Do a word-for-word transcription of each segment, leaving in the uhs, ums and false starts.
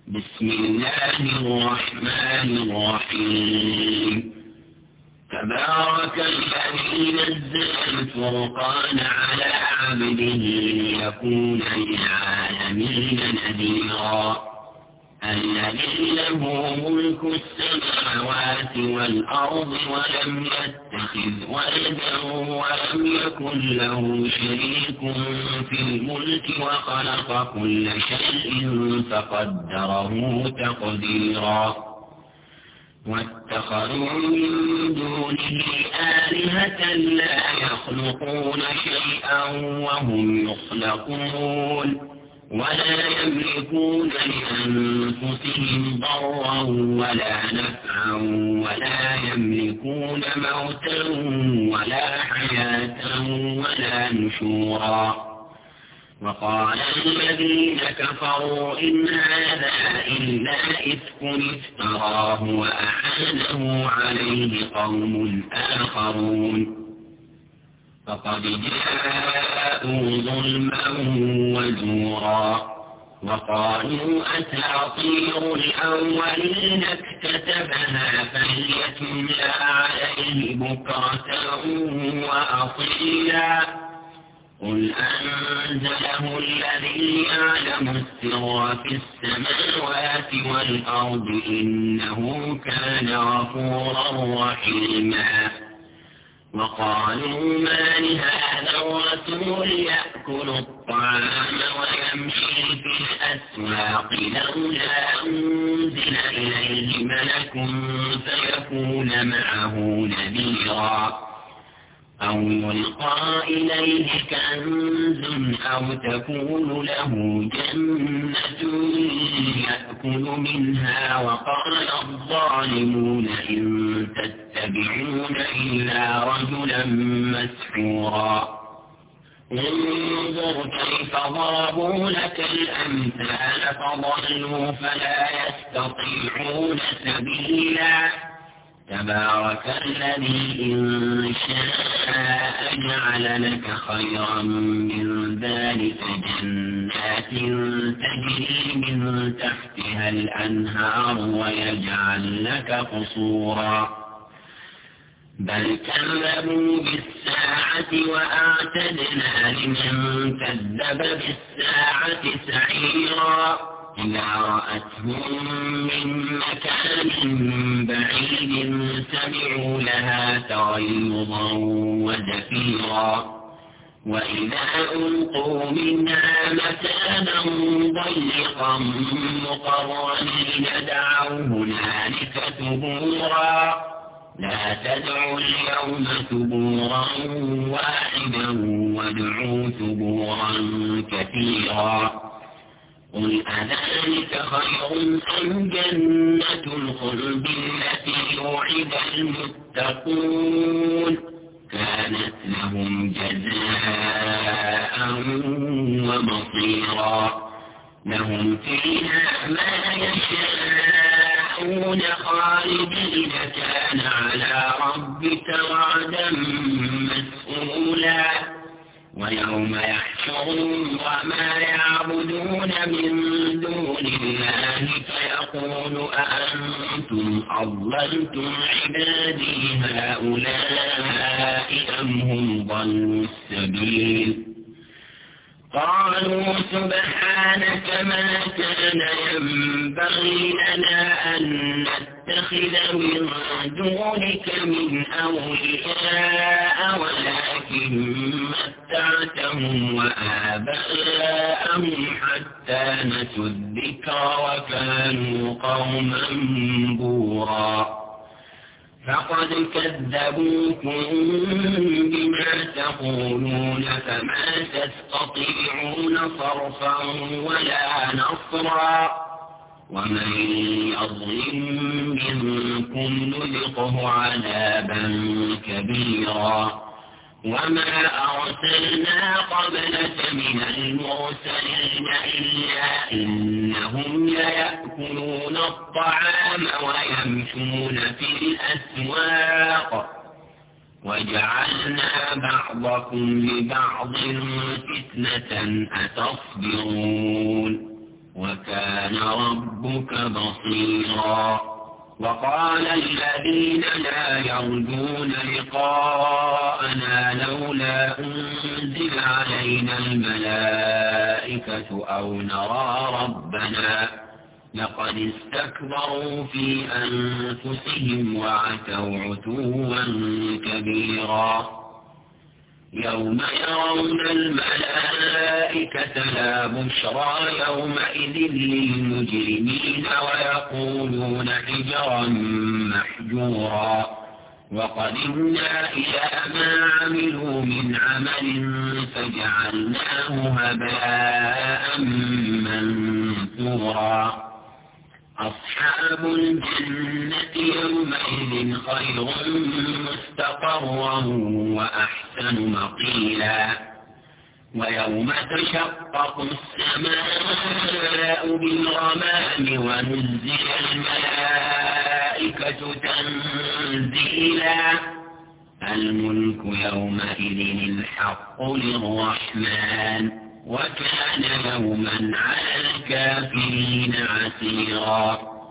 بسم الله الرحمن الرحيم. تبارك الذي نزل الفرقان على عبده ليكون للعالمين نذيرا. الذي له ملك السماوات والأرض ولم يتخذ ولدا ولم يكن له شريك في الملك وخلق كل شيء فقدره تقديرا. واتخذوا من دونه آلهة لا يخلقون شيئا وهم يخلقون ولا يملكون لأنفسهم ضرا ولا نفعا ولا يملكون موتا ولا حياة ولا نشورا. وقال الذين كفروا إن هذا إلا إفك افتراه وأعانه عليه قوم آخرون فقد جاءوا ظلما وزورا. وقالوا أساطير الأولين اكتتبها فهي تملى عليه بكرة وأصيلا. قل أنزله الذي يعلم السر في السماوات والأرض إنه كان غفورا رحيما. وقالوا ما لهذا الرسول يأكل الطعام ويمشي في الأسواق لولا أنزل إليه ملك فيكون معه نذيرا أو يلقى إليه كنز أو تكون له جنة يأكل منها. وقال الظالمون إن تتبعون إلا رجلا مسحورا. انظر كيف ضربوا لك الأمثال فضلوا فلا يستطيعون سبيلا. تبارك الذي إن شاء جعل لك خيرا من ذلك جنات تجري من تحتها الأنهار ويجعل لك قصورا. بل كذبوا بالساعة وأعتدنا لمن كذب بالساعة سعيرا. إذا رأتهم من مكان بعيد سمعوا لها تغيظا وزفيرا. وإذا ألقوا منها مكانا ضيقا مقرنين دعوا هنالك ثبورا. لا تدعوا اليوم ثبورا واحدا وادعوا ثبورا كثيرا. قل أذلك خير أم جنة الخلد التي وعد المتقون كانت لهم جزاء ومصيرا. لهم فيها ما يشاءون خالدين كان على ربك وعدا مسئولا. ويوم يحشرهم وما يعبدون من دون الله فيقول أأنتم أضللتم عبادي هؤلاء أم هم ضلوا السبيل. قالوا سبحانك ما كان ينبغي لنا أن نتخذ من دونك من أولياء ولكن متعتهم وآباءهم حتى نسوا الذكر وكانوا قوما بورا. فقد كذبوكم بما تقولون فما تستطيعون صرفا ولا نصرا. ومن يظلم منكم نذقه عذابا كبيرا. وما أرسلنا قبلك من المرسلين إلا إنهم ليأكلون الطعام ويمشون في الأسواق وجعلنا بعضكم لبعض فتنة أتصبرون وكان ربك بصيرا. وقال الذين لا يرجون لقاءنا لولا أنزل علينا الملائكة أو نرى ربنا لقد استكبروا في أنفسهم وعتوا عتوا كبيرا. يوم يرون الملائكة لا بشرى يومئذ للمجرمين ويقولون حجرا محجورا. وقدمنا إلى ما عملوا من عمل فجعلناه هباء منثورا. أصحاب الجنة يومئذ خير مستقرا وأحسن مقيلا. ويوم تشقق السماء بالغمام ونزل الملائكة تنزيلا. الملك يومئذ الحق للرحمن وكان يوما على الكافرين عسيرا.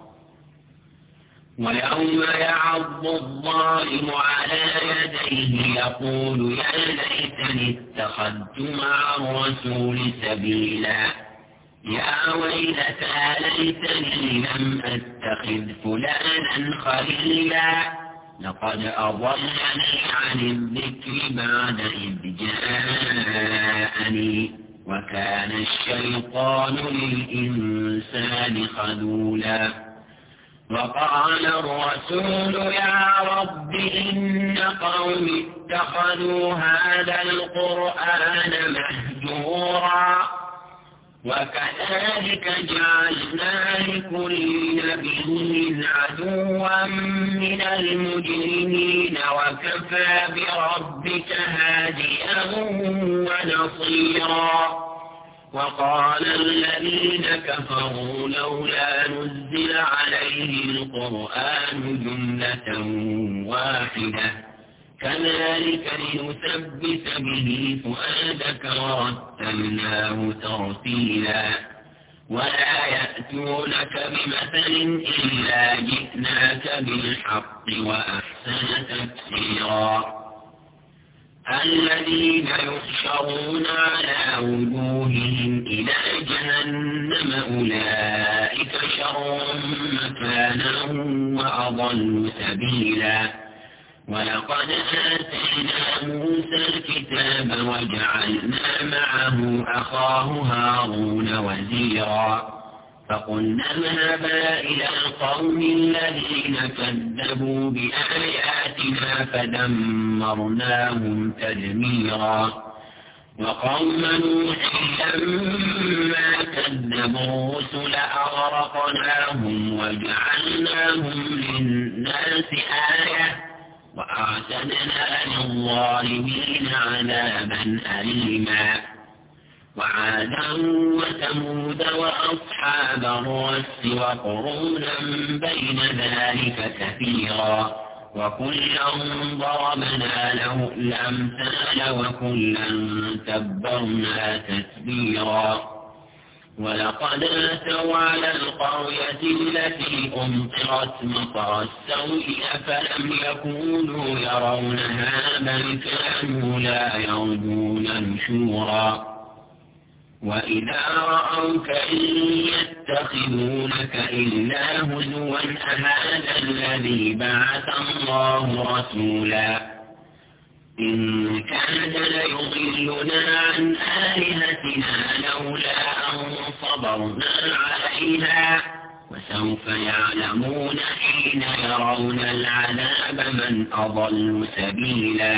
ويوم يعض الظالم على يديه يقول يا ليتني اتخذت مع الرسول سبيلا. يا ويلتى ليتني لم أتخذ فلانا خليلا لقد أضلني عن الذكر بعد إذ جاءني وكان الشيطان للإنسان خذولا. وقال الرسول يا رب إن قوم اتخذوا هذا القرآن مهجورا. وكذلك جعلنا لكل نبي عدوا من المجرمين وكفى بربك هاديا ونصيرا. وقال الذين كفروا لولا نزل عليه القرآن جملة واحدة كذلك لنثبت به فؤادك ورتلناه ترتيلا. ولا يأتونك بمثل إلا جئناك بالحق وأحسن تفسيرا. الذين يحشرون على وجوههم إلى جهنم أولئك شر مكانا وأضل سبيلا. ولقد آتينا موسى الكتاب وجعلنا معه أخاه هارون وزيرا. فقلنا اذهبا إلى القوم الذين كذبوا بآياتنا فدمرناهم تدميرا. وقوم نوح لما كذبوا الرسل أغرقناهم وجعلناهم للناس آية وأعتدنا للظالمين عذابا أليما. وعادا وثمود وأصحاب الرس وقرونا بين ذلك كثيرا وكلا ضربنا له الأمثال وكلا تبرنا تتبيرا. ولقد أتوا على القرية التي أمطرت مطر السوء أفلم يكونوا يرونها بل كانوا لا يرجون نشورا. وإذا رأوك إن يتخذونك إلا هزوا أهذا الذي بعث الله رسولا. إن كاد ليضلنا عن آلهتنا لولا أن صبرنا عليها وسوف يعلمون حين يرون العذاب من أضل سبيلا.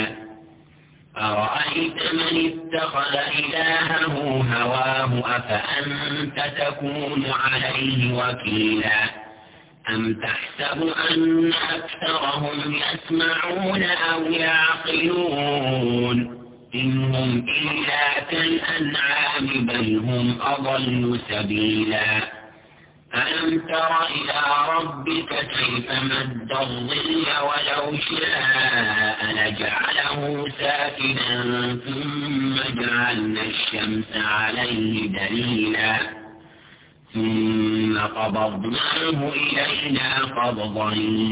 أرأيت من اتخذ إلهه هواه أفأنت تكون عليه وكيلا. أم تحسب أن أكثرهم يسمعون أو يعقلون إن هم إلا كالأنعام بل هم أضل سبيلا. ألم تر إلى ربك كيف مد الظل ولو شاء لجعله ساكنا ثم جعلنا الشمس عليه دليلا ثم قبضناه إلينا قبضا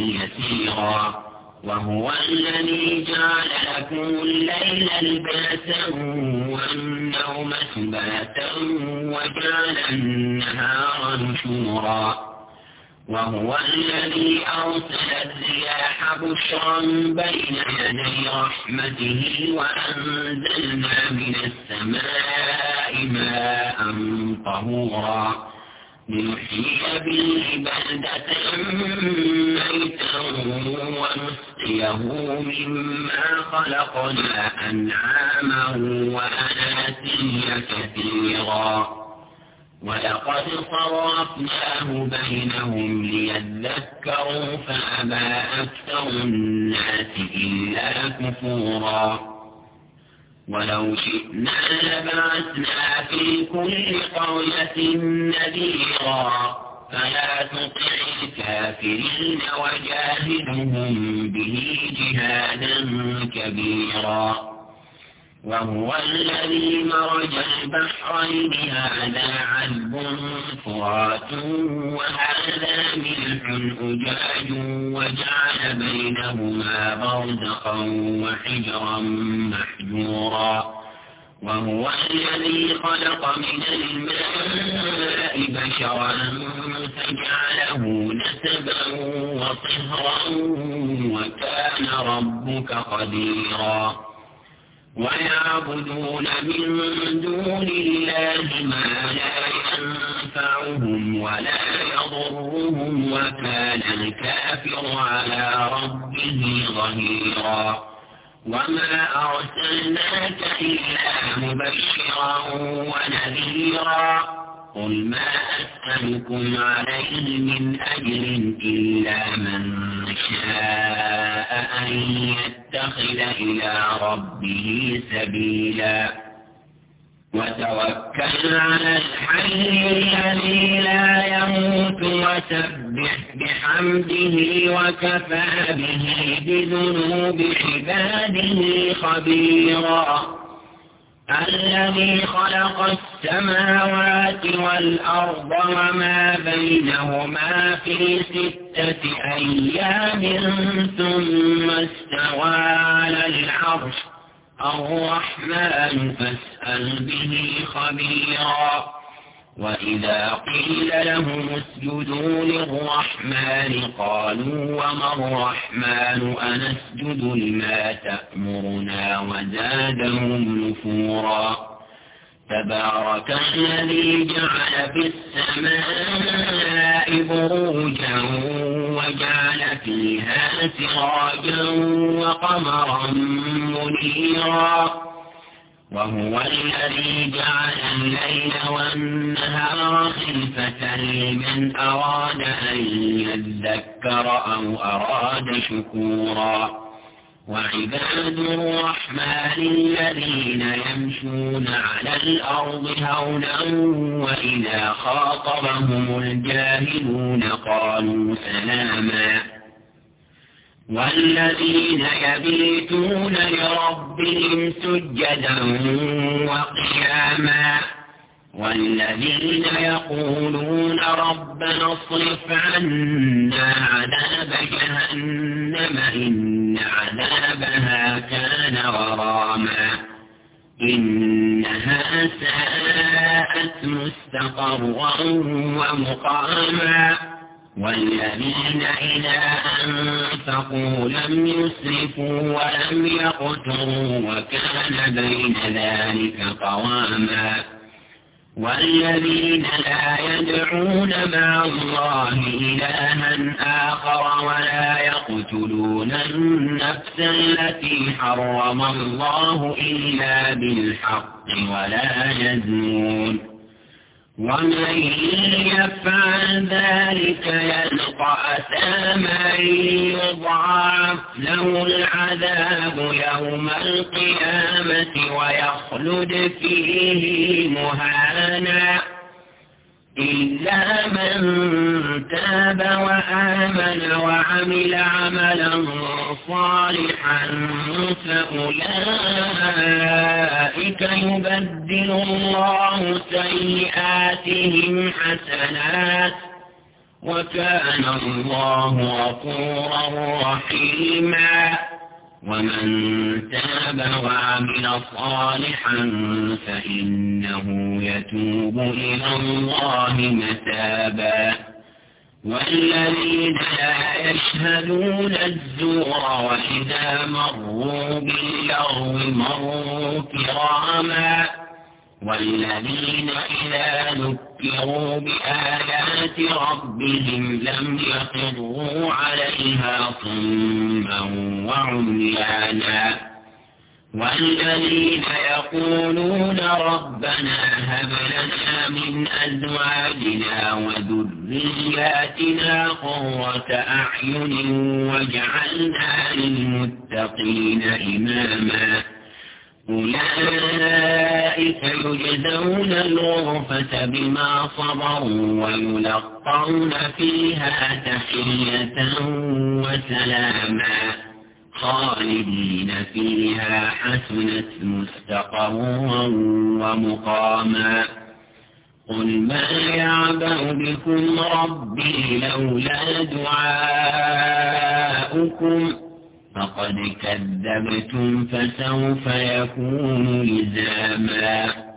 يسيرا وهو الذي جعل لكم الليل لباسا والنوم سباتا وجعل النهار نشورا وهو الذي أرسل الرياح بشرا بين يدي رحمته وأنزلنا من السماء ماء طهورا لنحيي به بلدة ميتا ونسقيه مما خلقنا أنعاما وأناسيا كثيرا ولقد صرفناه بينهم ليذكروا فأبى أكثر الناس إلا كفورا ولو شئنا لبعثنا في كل قرية نذيرا فلا تطع الكافرين وجاهدهم به جهادا كبيرا وهو الذي مرج البحرين هذا عذب فرات وهذا ملح أجاج وجعل بينهما برزخا وحجرا محجورا وهو الذي خلق من الماء بشرا فجعله نسبا وصهرا وكان ربك قديرا ويعبدون من دون الله ما لا ينفعهم ولا يضرهم وكان الكافر على ربه ظهيرا وما أرسلناك إلا مبشرا ونذيرا قل ما أسألكم عليه من أجر إلا من شاء أن يتخذ إلى ربه سبيلا وتوكل على الحي الذي لا يموت وسبح بحمده وكفى به بذنوب عباده خبيرا الذي خلق السماوات والأرض وما بينهما في ستة أيام ثم استوى على العرش الرحمن فاسأل به خبيرا وإذا قيل لهم اسجدوا للرحمن قالوا وما الرحمن أنسجد لما تأمرنا وزادهم نفورا تبارك الذي جعل في السماء بروجا وجعل فيها سراجا وقمرا منيرا وهو الذي جعل الليل والنهار خلفة لمن أراد أن يذكر أو أراد شكورا وعباد الرحمن الذين يمشون على الأرض هونا وإذا خاطبهم الجاهلون قالوا سلاما والذين يبيتون لربهم سجدا وقياما والذين يقولون ربنا اصرف عنا عذاب جهنم إن عذابها كان غراما إنها ساءت مستقرا ومقاما والذين إذا أنفقوا لم يسرفوا ولم يقتروا وكان بين ذلك قواما والذين لا يدعون مع الله إلها آخر ولا يقتلون النفس التي حرم الله إلا بالحق ولا يزنون ومن يفعل ذلك يلقى أثاما يضاعف له العذاب يوم القيامة ويخلد فيه مهانا إلا من تاب وآمن وعمل عملا صالحا فأولئك يبدل الله سيئاتهم حسنات وكان الله غفورا رحيما. ومن تاب وعمل صالحا فإنه يتوب إلى الله متابا. والذين لا يشهدون الزور وإذا مروا باللغو مروا كراما. والذين إذا ذكروا بآيات ربهم لم يخروا عليها صما وعميانا. والذين يقولون ربنا هب لنا من أزواجنا وذرياتنا قرة أعين واجعلنا للمتقين إماما. أولئك يجزون الغرفة بما صبروا ويلقون فيها تحية وسلاما خالدين فيها حسنت مستقرا ومقاما. قل ما يعبأ بكم ربي لولا دعاؤكم فقد كذبتم فسوف يكون لزاما.